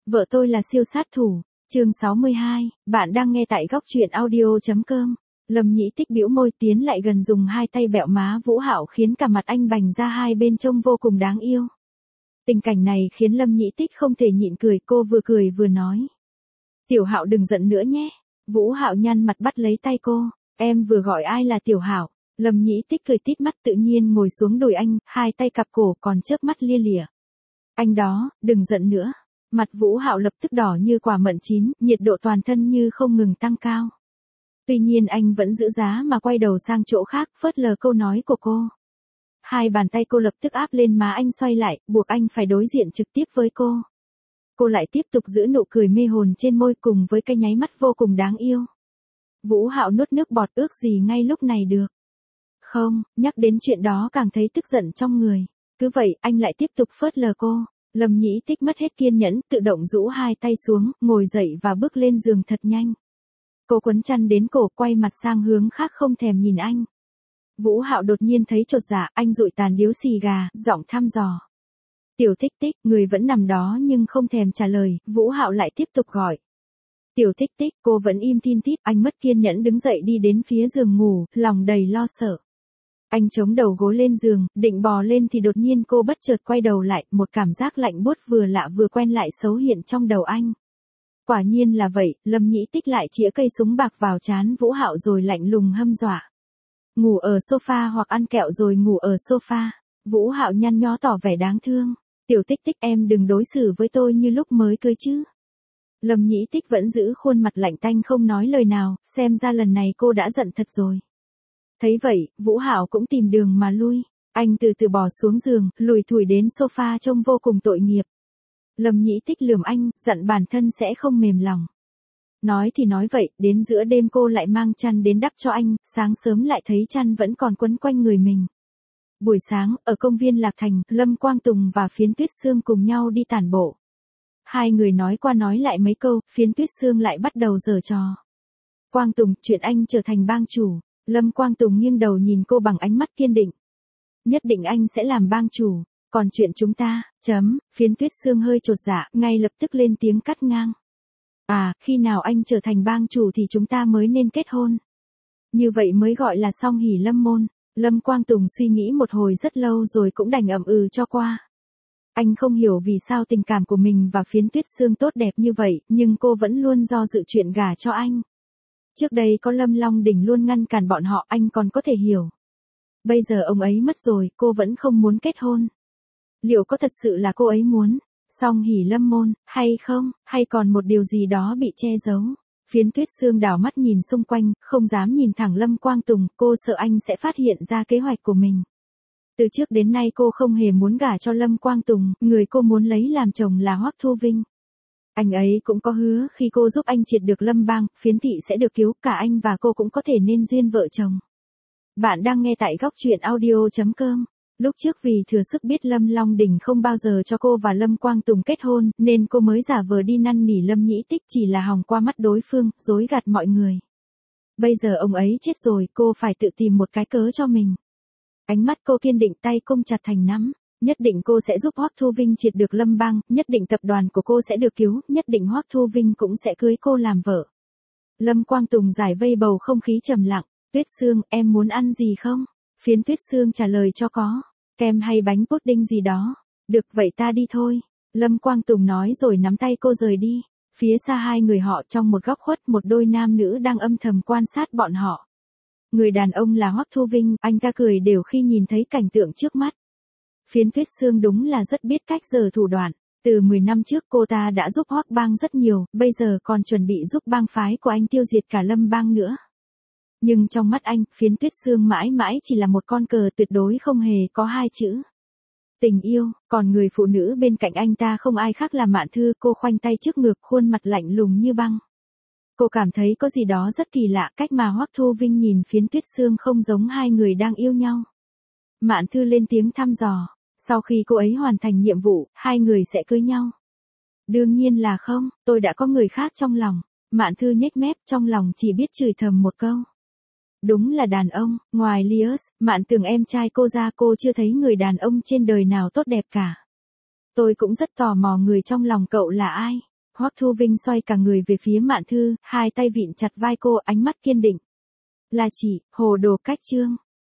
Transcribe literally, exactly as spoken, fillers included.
Vợ tôi là siêu sát thủ. Chương sáu mươi hai, bạn đang nghe tại góc truyện audio.com. Lâm Nhĩ Tích bĩu môi tiến lại gần dùng hai tay bẹo má Vũ Hạo khiến cả mặt anh bành ra hai bên trông vô cùng đáng yêu. Tình cảnh này khiến Lâm Nhĩ Tích không thể nhịn cười, cô vừa cười vừa nói. Tiểu Hạo đừng giận nữa nhé. Vũ Hạo nhăn mặt bắt lấy tay cô. Em vừa gọi ai là Tiểu Hạo? Lâm Nhĩ Tích cười tít mắt tự nhiên ngồi xuống đùi anh, hai tay cặp cổ còn chớp mắt lia lịa. Anh đó, đừng giận nữa. Mặt Vũ Hạo lập tức đỏ như quả mận chín, nhiệt độ toàn thân như không ngừng tăng cao. Tuy nhiên anh vẫn giữ giá mà quay đầu sang chỗ khác, phớt lờ câu nói của cô. Hai bàn tay cô lập tức áp lên má anh xoay lại, buộc anh phải đối diện trực tiếp với cô. Cô lại tiếp tục giữ nụ cười mê hồn trên môi cùng với cái nháy mắt vô cùng đáng yêu. Vũ Hạo nuốt nước bọt, ước gì ngay lúc này được. Không, nhắc đến chuyện đó càng thấy tức giận trong người. Cứ vậy, anh lại tiếp tục phớt lờ cô. Lâm Nhĩ Tích mất hết kiên nhẫn, tự động rũ hai tay xuống, ngồi dậy và bước lên giường thật nhanh. Cô quấn chăn đến cổ, quay mặt sang hướng khác không thèm nhìn anh. Vũ Hạo đột nhiên thấy chột dạ, anh dụi tàn điếu xì gà, giọng thăm dò. Tiểu Tích Tích, người vẫn nằm đó nhưng không thèm trả lời, Vũ Hạo lại tiếp tục gọi. Tiểu Tích Tích, cô vẫn im tin tít, anh mất kiên nhẫn đứng dậy đi đến phía giường ngủ, lòng đầy lo sợ. Anh chống đầu gối lên giường, định bò lên thì đột nhiên cô bất chợt quay đầu lại, một cảm giác lạnh buốt vừa lạ vừa quen lại xấu hiện trong đầu anh. Quả nhiên là vậy, Lâm Nhĩ Tích lại chĩa cây súng bạc vào trán Vũ Hạo rồi lạnh lùng hăm dọa. Ngủ ở sofa hoặc ăn kẹo rồi ngủ ở sofa. Vũ Hạo nhăn nhó tỏ vẻ đáng thương. Tiểu Tích Tích, em đừng đối xử với tôi như lúc mới cưới chứ. Lâm Nhĩ Tích vẫn giữ khuôn mặt lạnh tanh không nói lời nào, xem ra lần này cô đã giận thật rồi. Thấy vậy, Vũ Hạo cũng tìm đường mà lui. Anh từ từ bò xuống giường, lùi thủi đến sofa trông vô cùng tội nghiệp. Lâm Nhĩ Tích lườm anh, dặn bản thân sẽ không mềm lòng. Nói thì nói vậy, đến giữa đêm cô lại mang chăn đến đắp cho anh, sáng sớm lại thấy chăn vẫn còn quấn quanh người mình. Buổi sáng, ở công viên Lạc Thành, Lâm Quang Tùng và Phiến Tuyết Sương cùng nhau đi tản bộ. Hai người nói qua nói lại mấy câu, Phiến Tuyết Sương lại bắt đầu giở trò. Quang Tùng, chuyện anh trở thành bang chủ. Lâm Quang Tùng nghiêng đầu nhìn cô bằng ánh mắt kiên định. Nhất định anh sẽ làm bang chủ, còn chuyện chúng ta, chấm, Phiến Tuyết Sương hơi chột dạ, ngay lập tức lên tiếng cắt ngang. À, khi nào anh trở thành bang chủ thì chúng ta mới nên kết hôn. Như vậy mới gọi là song hỷ lâm môn. Lâm Quang Tùng suy nghĩ một hồi rất lâu rồi cũng đành ậm ừ cho qua. Anh không hiểu vì sao tình cảm của mình và Phiến Tuyết Sương tốt đẹp như vậy, nhưng cô vẫn luôn do dự chuyện gả cho anh. Trước đây có Lâm Long Đỉnh luôn ngăn cản bọn họ, anh còn có thể hiểu. Bây giờ ông ấy mất rồi, cô vẫn không muốn kết hôn. Liệu có thật sự là cô ấy muốn song hỷ lâm môn, hay không, hay còn một điều gì đó bị che giấu? Phiến Tuyết Sương đảo mắt nhìn xung quanh, không dám nhìn thẳng Lâm Quang Tùng, cô sợ anh sẽ phát hiện ra kế hoạch của mình. Từ trước đến nay cô không hề muốn gả cho Lâm Quang Tùng, người cô muốn lấy làm chồng là Hoắc Thu Vinh. Anh ấy cũng có hứa khi cô giúp anh triệt được Lâm Bang, Phiến thị sẽ được cứu, cả anh và cô cũng có thể nên duyên vợ chồng. Bạn đang nghe tại góc truyện audio.com. Lúc trước vì thừa sức biết Lâm Long Đỉnh không bao giờ cho cô và Lâm Quang Tùng kết hôn, nên cô mới giả vờ đi năn nỉ Lâm Nhĩ Tích chỉ là hòng qua mắt đối phương, dối gạt mọi người. Bây giờ ông ấy chết rồi, cô phải tự tìm một cái cớ cho mình. Ánh mắt cô kiên định, tay cong chặt thành nắm. Nhất định cô sẽ giúp Hoắc Thu Vinh triệt được Lâm Bang, nhất định tập đoàn của cô sẽ được cứu, nhất định Hoắc Thu Vinh cũng sẽ cưới cô làm vợ. Lâm Quang Tùng giải vây bầu không khí trầm lặng. Tuyết Sương, em muốn ăn gì không? Phiến Tuyết Sương trả lời cho có. Kem hay bánh pudding gì đó. Được vậy ta đi thôi. Lâm Quang Tùng nói rồi nắm tay cô rời đi. Phía xa hai người họ trong một góc khuất một đôi nam nữ đang âm thầm quan sát bọn họ. Người đàn ông là Hoắc Thu Vinh, anh ta cười đều khi nhìn thấy cảnh tượng trước mắt. Phiến Tuyết Sương đúng là rất biết cách giở thủ đoạn. Từ mười năm trước cô ta đã giúp Hoắc Bang rất nhiều, bây giờ còn chuẩn bị giúp bang phái của anh tiêu diệt cả Lâm Bang nữa. Nhưng trong mắt anh, Phiến Tuyết Sương mãi mãi chỉ là một con cờ tuyệt đối không hề có hai chữ tình yêu, còn người phụ nữ bên cạnh anh ta không ai khác là Mạn Thư, cô khoanh tay trước ngực, khuôn mặt lạnh lùng như băng. Cô cảm thấy có gì đó rất kỳ lạ, cách mà Hoắc Thu Vinh nhìn Phiến Tuyết Sương không giống hai người đang yêu nhau. Mạn Thư lên tiếng thăm dò, sau khi cô ấy hoàn thành nhiệm vụ, hai người sẽ cưới nhau. Đương nhiên là không, tôi đã có người khác trong lòng. Mạn Thư nhếch mép, trong lòng chỉ biết chửi thầm một câu. Đúng là đàn ông, ngoài Lius, Mạn Tường em trai cô ra cô chưa thấy người đàn ông trên đời nào tốt đẹp cả. Tôi cũng rất tò mò người trong lòng cậu là ai. Hoắc Thu Vinh xoay cả người về phía Mạn Thư, hai tay vịn chặt vai cô, ánh mắt kiên định. Là chị, hồ đồ cách trương.